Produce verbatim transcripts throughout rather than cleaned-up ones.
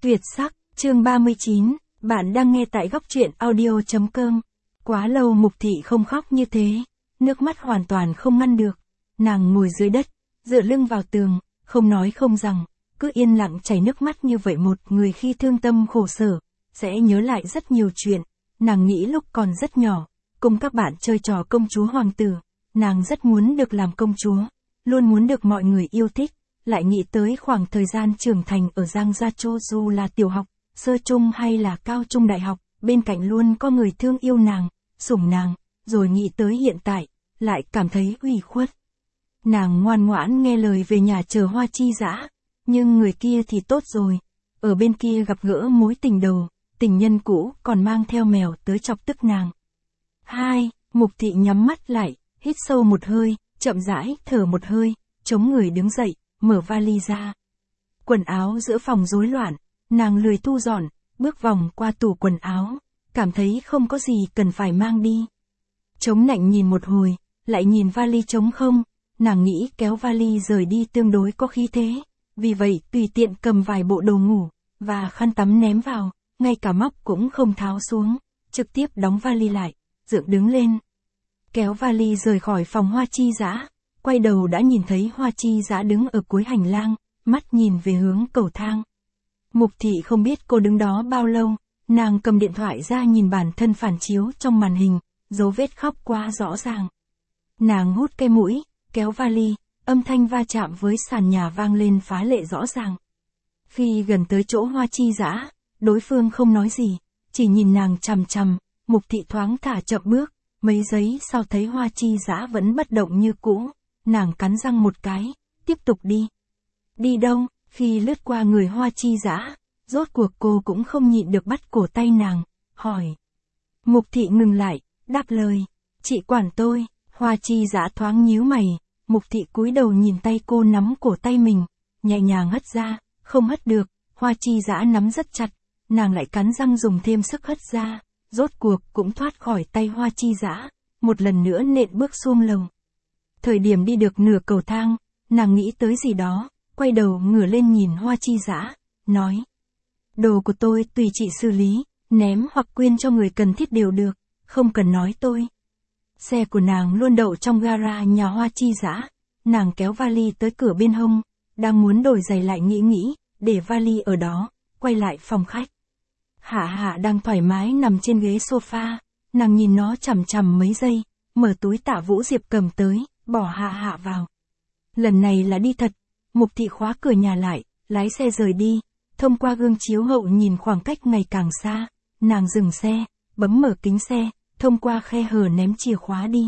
Tuyệt sắc, chương ba mươi chín, bạn đang nghe tại góc truyện audio.com. Quá lâu Mục Thị không khóc như thế, nước mắt hoàn toàn không ngăn được. Nàng ngồi dưới đất, dựa lưng vào tường, không nói không rằng, cứ yên lặng chảy nước mắt như vậy. Một người khi thương tâm khổ sở, sẽ nhớ lại rất nhiều chuyện. Nàng nghĩ lúc còn rất nhỏ, cùng các bạn chơi trò công chúa hoàng tử, nàng rất muốn được làm công chúa, luôn muốn được mọi người yêu thích. Lại nghĩ tới khoảng thời gian trưởng thành ở Giang Gia Châu, dù là tiểu học, sơ trung hay là cao trung đại học, bên cạnh luôn có người thương yêu nàng, sủng nàng, rồi nghĩ tới hiện tại, lại cảm thấy ủy khuất. Nàng ngoan ngoãn nghe lời về nhà chờ Hoa Chi Dã, nhưng người kia thì tốt rồi, ở bên kia gặp gỡ mối tình đầu, tình nhân cũ còn mang theo mèo tới chọc tức nàng. Hai, Mục Thị nhắm mắt lại, hít sâu một hơi, chậm rãi thở một hơi, chống người đứng dậy, mở vali ra. Quần áo giữa phòng rối loạn, nàng lười thu dọn, bước vòng qua tủ quần áo, cảm thấy không có gì cần phải mang đi. Chống nạnh nhìn một hồi, lại nhìn vali trống không, nàng nghĩ kéo vali rời đi tương đối có khí thế, vì vậy tùy tiện cầm vài bộ đồ ngủ, và khăn tắm ném vào, ngay cả móc cũng không tháo xuống, trực tiếp đóng vali lại, dựng đứng lên. Kéo vali rời khỏi phòng Hoa Chi Dã, quay đầu đã nhìn thấy Hoa Chi Dã đứng ở cuối hành lang, mắt nhìn về hướng cầu thang. Mục Thị không biết cô đứng đó bao lâu, nàng cầm điện thoại ra nhìn bản thân phản chiếu trong màn hình, dấu vết khóc quá rõ ràng. Nàng hút cái mũi, kéo vali, âm thanh va chạm với sàn nhà vang lên phá lệ rõ ràng. Khi gần tới chỗ Hoa Chi Dã, đối phương không nói gì, chỉ nhìn nàng chằm chằm, Mục Thị thoáng thả chậm bước, mấy giây sau thấy Hoa Chi Dã vẫn bất động như cũ. Nàng cắn răng một cái, tiếp tục đi. Đi đâu? Khi lướt qua người Hoa Chi Dã, rốt cuộc cô cũng không nhịn được bắt cổ tay nàng, hỏi. Mục Thị ngừng lại, đáp lời. Chị quản tôi. Hoa Chi Dã thoáng nhíu mày, Mục Thị cúi đầu nhìn tay cô nắm cổ tay mình, nhẹ nhàng hất ra, không hất được, Hoa Chi Dã nắm rất chặt, nàng lại cắn răng dùng thêm sức hất ra, rốt cuộc cũng thoát khỏi tay Hoa Chi Dã, một lần nữa nện bước xuống lầu. Thời điểm đi được nửa cầu thang, nàng nghĩ tới gì đó, quay đầu ngửa lên nhìn Hoa Chi Dã, nói. Đồ của tôi tùy chị xử lý, ném hoặc quyên cho người cần thiết đều được, không cần nói tôi. Xe của nàng luôn đậu trong gara nhà Hoa Chi Dã, nàng kéo vali tới cửa bên hông, đang muốn đổi giày lại nghĩ nghĩ, để vali ở đó, quay lại phòng khách. Hạ Hạ đang thoải mái nằm trên ghế sofa, nàng nhìn nó chằm chằm mấy giây, mở túi Tạ Vũ Diệp cầm tới, bỏ Hạ Hạ vào. Lần này là đi thật, Mục Thị khóa cửa nhà lại, lái xe rời đi, thông qua gương chiếu hậu nhìn khoảng cách ngày càng xa, nàng dừng xe, bấm mở kính xe, thông qua khe hở ném chìa khóa đi.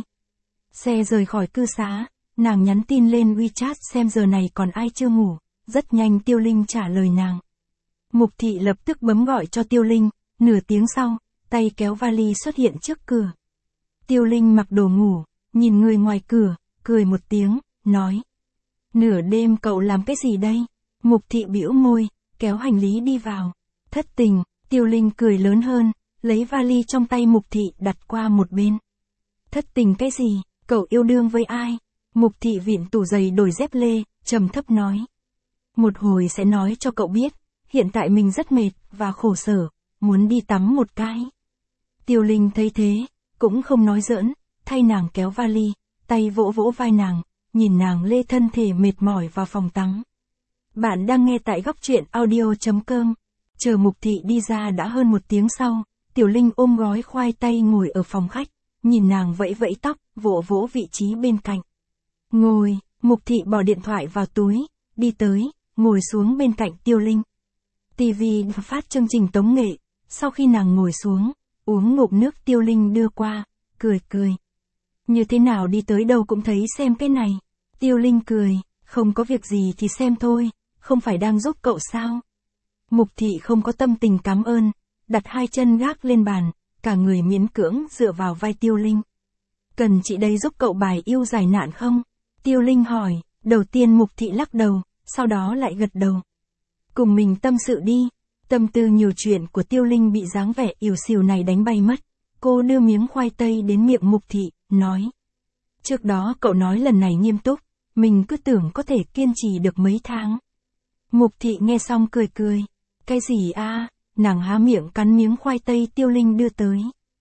Xe rời khỏi cư xá, nàng nhắn tin lên WeChat xem giờ này còn ai chưa ngủ, rất nhanh Tiêu Linh trả lời nàng. Mục Thị lập tức bấm gọi cho Tiêu Linh, nửa tiếng sau, tay kéo vali xuất hiện trước cửa. Tiêu Linh mặc đồ ngủ, nhìn người ngoài cửa, cười một tiếng, nói. Nửa đêm cậu làm cái gì đây? Mục Thị bĩu môi, kéo hành lý đi vào. Thất tình, Tiêu Linh cười lớn hơn, lấy vali trong tay Mục Thị đặt qua một bên. Thất tình cái gì? Cậu yêu đương với ai? Mục Thị vịn tủ giày đổi dép lê, trầm thấp nói. Một hồi sẽ nói cho cậu biết, hiện tại mình rất mệt và khổ sở, muốn đi tắm một cái. Tiêu Linh thấy thế, cũng không nói giỡn, thay nàng kéo vali, tay vỗ vỗ vai nàng, nhìn nàng lê thân thể mệt mỏi vào phòng tắm. Bạn đang nghe tại góc truyện audio.com. Chờ Mục Thị đi ra đã hơn một tiếng sau, Tiểu Linh ôm gói khoai tây ngồi ở phòng khách, nhìn nàng vẫy vẫy tóc, vỗ vỗ vị trí bên cạnh. Ngồi, Mục Thị bỏ điện thoại vào túi, đi tới, ngồi xuống bên cạnh Tiêu Linh. ti vi phát chương trình tống nghệ, sau khi nàng ngồi xuống, uống ngụm nước Tiêu Linh đưa qua, cười cười. Như thế nào đi tới đâu cũng thấy xem cái này. Tiêu Linh cười, không có việc gì thì xem thôi, không phải đang giúp cậu sao. Mục Thị không có tâm tình cảm ơn, đặt hai chân gác lên bàn, cả người miễn cưỡng dựa vào vai Tiêu Linh. Cần chị đây giúp cậu bài yêu giải nạn không? Tiêu Linh hỏi, đầu tiên Mục Thị lắc đầu, sau đó lại gật đầu. Cùng mình tâm sự đi. Tâm tư nhiều chuyện của Tiêu Linh bị dáng vẻ ỉu xìu này đánh bay mất. Cô đưa miếng khoai tây đến miệng Mục Thị, nói. Trước đó cậu nói lần này nghiêm túc, mình cứ tưởng có thể kiên trì được mấy tháng. Mục Thị nghe xong cười cười. Cái gì a? Nàng há miệng cắn miếng khoai tây Tiêu Linh đưa tới.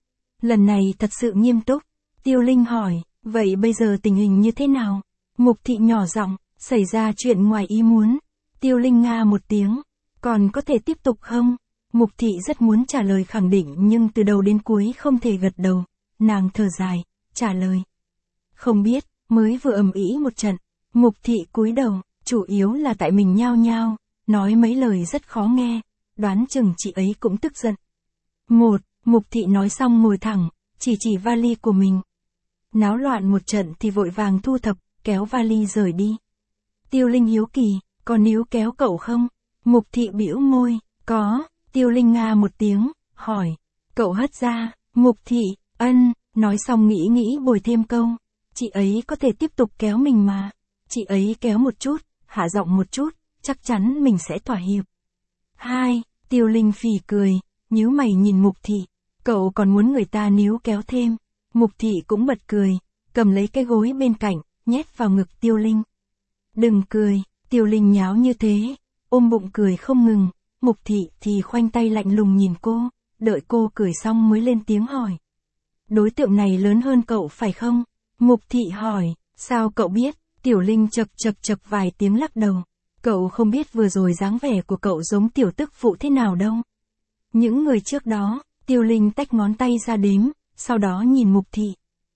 Lần này thật sự nghiêm túc. Tiêu Linh hỏi, vậy bây giờ tình hình như thế nào? Mục thị nhỏ giọng, xảy ra chuyện ngoài ý muốn. Tiêu Linh nga một tiếng, còn có thể tiếp tục không? Mục thị rất muốn trả lời khẳng định nhưng từ đầu đến cuối không thể gật đầu. Nàng thở dài, trả lời. Không biết, mới vừa ầm ĩ một trận. Mục thị cúi đầu, chủ yếu là tại mình nhao nhao, nói mấy lời rất khó nghe, đoán chừng chị ấy cũng tức giận. Một, Mục thị nói xong ngồi thẳng, chỉ chỉ vali của mình. Náo loạn một trận thì vội vàng thu thập, kéo vali rời đi. Tiêu Linh hiếu kỳ, có níu kéo cậu không? Mục thị bĩu môi, có. Tiêu Linh nga một tiếng, hỏi. Cậu hất ra, Mục thị, ân, nói xong nghĩ nghĩ bồi thêm câu. Chị ấy có thể tiếp tục kéo mình mà. Chị ấy kéo một chút, hạ giọng một chút, chắc chắn mình sẽ thỏa hiệp. Hai, Tiêu Linh phì cười, nhíu mày nhìn Mục thị. Cậu còn muốn người ta níu kéo thêm. Mục thị cũng bật cười, cầm lấy cái gối bên cạnh, nhét vào ngực Tiêu Linh. Đừng cười, Tiêu Linh nháo như thế, ôm bụng cười không ngừng. Mục thị thì khoanh tay lạnh lùng nhìn cô, đợi cô cười xong mới lên tiếng hỏi. Đối tượng này lớn hơn cậu phải không? Mục thị hỏi, sao cậu biết? Tiểu Linh chật chật chật vài tiếng lắc đầu. Cậu không biết vừa rồi dáng vẻ của cậu giống tiểu tức phụ thế nào đâu. Những người trước đó, Tiêu Linh tách ngón tay ra đếm, sau đó nhìn Mục thị.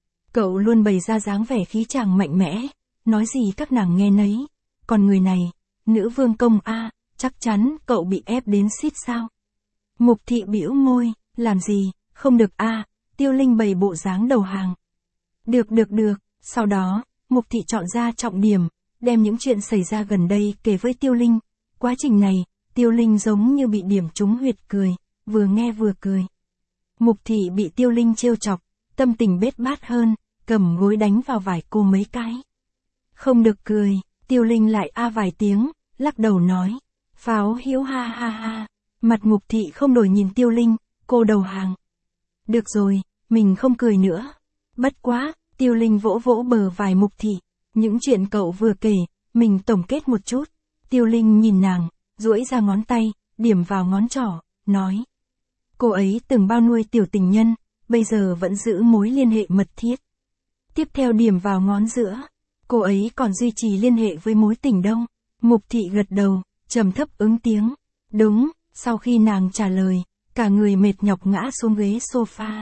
Cậu luôn bày ra dáng vẻ khí chàng mạnh mẽ, nói gì các nàng nghe nấy. Còn người này, nữ vương công a, chắc chắn cậu bị ép đến xít sao. Mục thị bĩu môi, làm gì, không được a. Tiêu Linh bày bộ dáng đầu hàng. Được được được, sau đó, Mục thị chọn ra trọng điểm, đem những chuyện xảy ra gần đây kể với Tiêu Linh. Quá trình này, Tiêu Linh giống như bị điểm trúng huyệt cười, vừa nghe vừa cười. Mục thị bị Tiêu Linh trêu chọc, tâm tình bết bát hơn, cầm gối đánh vào vải cô mấy cái. Không được cười, Tiêu Linh lại a vài tiếng, lắc đầu nói. Pháo hiếu ha ha ha. Mặt Mục thị không đổi nhìn Tiêu Linh, cô đầu hàng. Được rồi, mình không cười nữa. Bất quá, Tiêu Linh vỗ vỗ bờ vai Mục thị. Những chuyện cậu vừa kể, mình tổng kết một chút. Tiêu Linh nhìn nàng, duỗi ra ngón tay, điểm vào ngón trỏ, nói. Cô ấy từng bao nuôi tiểu tình nhân, bây giờ vẫn giữ mối liên hệ mật thiết. Tiếp theo điểm vào ngón giữa. Cô ấy còn duy trì liên hệ với mối tình đâu. Mục thị gật đầu, trầm thấp ứng tiếng. Đúng, sau khi nàng trả lời, cả người mệt nhọc ngã xuống ghế sofa.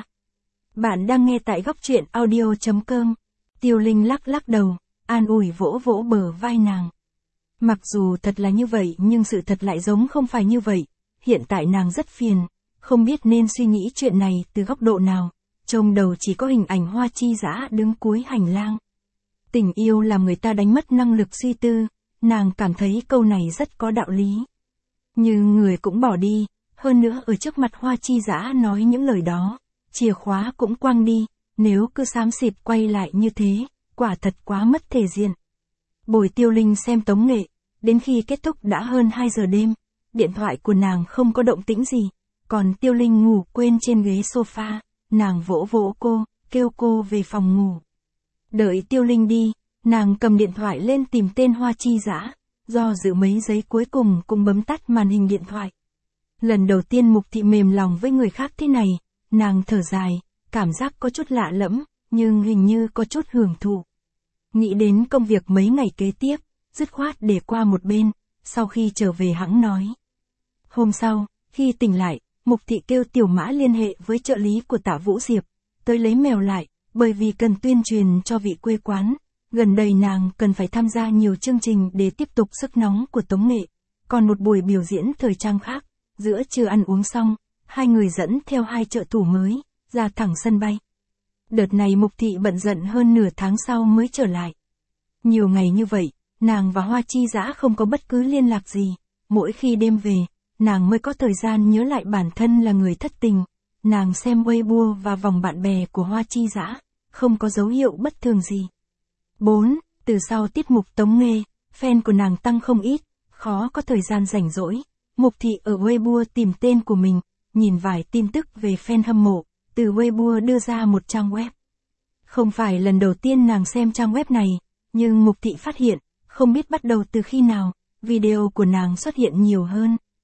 Bạn đang nghe tại góc truyện audio chấm com. Tiêu Linh lắc lắc đầu, an ủi vỗ vỗ bờ vai nàng. Mặc dù thật là như vậy nhưng sự thật lại giống không phải như vậy. Hiện tại nàng rất phiền, không biết nên suy nghĩ chuyện này từ góc độ nào. Trong đầu chỉ có hình ảnh Hoa Chi Dã đứng cuối hành lang. Tình yêu làm người ta đánh mất năng lực suy tư, nàng cảm thấy câu này rất có đạo lý. Nhưng người cũng bỏ đi, hơn nữa ở trước mặt Hoa Chi Dã nói những lời đó, chìa khóa cũng quăng đi, nếu cứ xám xịt quay lại như thế, quả thật quá mất thể diện. Bồi Tiêu Linh xem tống nghệ, đến khi kết thúc đã hơn hai giờ đêm, điện thoại của nàng không có động tĩnh gì, còn Tiêu Linh ngủ quên trên ghế sofa, nàng vỗ vỗ cô, kêu cô về phòng ngủ. Đợi Tiêu Linh đi, nàng cầm điện thoại lên tìm tên Hoa Chi Dã, do dự mấy giây cuối cùng cũng bấm tắt màn hình điện thoại. Lần đầu tiên Mục thị mềm lòng với người khác thế này, nàng thở dài, cảm giác có chút lạ lẫm, nhưng hình như có chút hưởng thụ. Nghĩ đến công việc mấy ngày kế tiếp, dứt khoát để qua một bên, sau khi trở về hẵng nói. Hôm sau, khi tỉnh lại, Mục thị kêu Tiểu Mã liên hệ với trợ lý của Tạ Vũ Diệp, tới lấy mèo lại, bởi vì cần tuyên truyền cho vị quê quán. Gần đây nàng cần phải tham gia nhiều chương trình để tiếp tục sức nóng của tống nghệ. Còn một buổi biểu diễn thời trang khác, giữa trưa ăn uống xong, hai người dẫn theo hai trợ thủ mới, ra thẳng sân bay. Đợt này Mục thị bận rộn hơn nửa tháng sau mới trở lại. Nhiều ngày như vậy, nàng và Hoa Chi Dã không có bất cứ liên lạc gì. Mỗi khi đêm về, nàng mới có thời gian nhớ lại bản thân là người thất tình. Nàng xem Weibo và vòng bạn bè của Hoa Chi Dã, không có dấu hiệu bất thường gì. bốn. Từ sau tiết mục tống nghê, fan của nàng tăng không ít, khó có thời gian rảnh rỗi. Mục thị ở Weibo tìm tên của mình, nhìn vài tin tức về fan hâm mộ, từ Weibo đưa ra một trang web. Không phải lần đầu tiên nàng xem trang web này, nhưng Mục thị phát hiện, không biết bắt đầu từ khi nào, video của nàng xuất hiện nhiều hơn.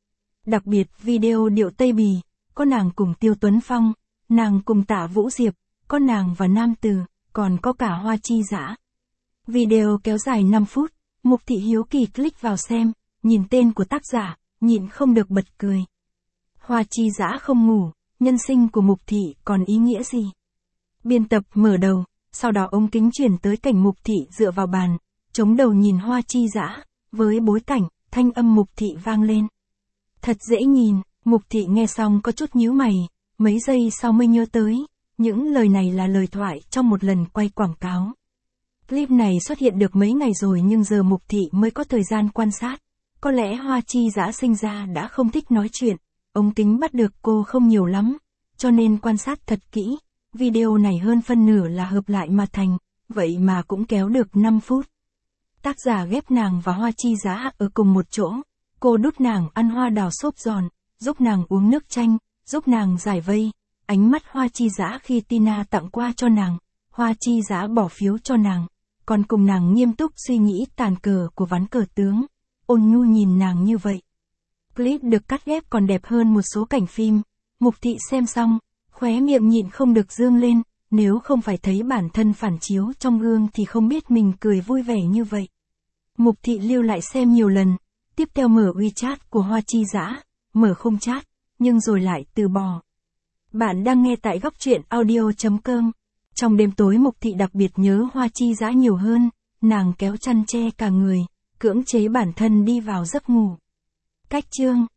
Đặc biệt video điệu Tây Bì, có nàng cùng Tiêu Tuấn Phong, nàng cùng Tạ Vũ Diệp, có nàng và Nam Từ, còn có cả Hoa Chi Dã. Video kéo dài năm phút, Mục Thị hiếu kỳ click vào xem, nhìn tên của tác giả, nhịn không được bật cười. Hoa Chi Dã không ngủ, nhân sinh của Mục Thị còn ý nghĩa gì? Biên tập mở đầu, sau đó ống kính chuyển tới cảnh Mục Thị dựa vào bàn, chống đầu nhìn Hoa Chi Dã, với bối cảnh, thanh âm Mục Thị vang lên. Thật dễ nhìn, Mục Thị nghe xong có chút nhíu mày, mấy giây sau mới nhớ tới, những lời này là lời thoại trong một lần quay quảng cáo. Clip này xuất hiện được mấy ngày rồi nhưng giờ Mục Thị mới có thời gian quan sát. Có lẽ Hoa Chi Dã sinh ra đã không thích nói chuyện, ống kính bắt được cô không nhiều lắm, cho nên quan sát thật kỹ. Video này hơn phân nửa là hợp lại mà thành, vậy mà cũng kéo được năm phút. Tác giả ghép nàng và Hoa Chi Dã ở cùng một chỗ, cô đút nàng ăn hoa đào xốp giòn, giúp nàng uống nước chanh, giúp nàng giải vây. Ánh mắt Hoa Chi Dã khi Tina tặng qua cho nàng, Hoa Chi Dã bỏ phiếu cho nàng, còn cùng nàng nghiêm túc suy nghĩ tàn cờ của ván cờ tướng. Ôn nhu nhìn nàng như vậy. Clip được cắt ghép còn đẹp hơn một số cảnh phim. Mục Thị xem xong, khóe miệng nhịn không được dương lên, nếu không phải thấy bản thân phản chiếu trong gương thì không biết mình cười vui vẻ như vậy. Mục Thị lưu lại xem nhiều lần, tiếp theo mở WeChat của Hoa Chi Dã, mở không chat, nhưng rồi lại từ bỏ. Bạn đang nghe tại góc truyện audio chấm com. Trong đêm tối Mục Thị đặc biệt nhớ Hoa Chi Dã nhiều hơn, nàng kéo chăn che cả người, cưỡng chế bản thân đi vào giấc ngủ. Cách chương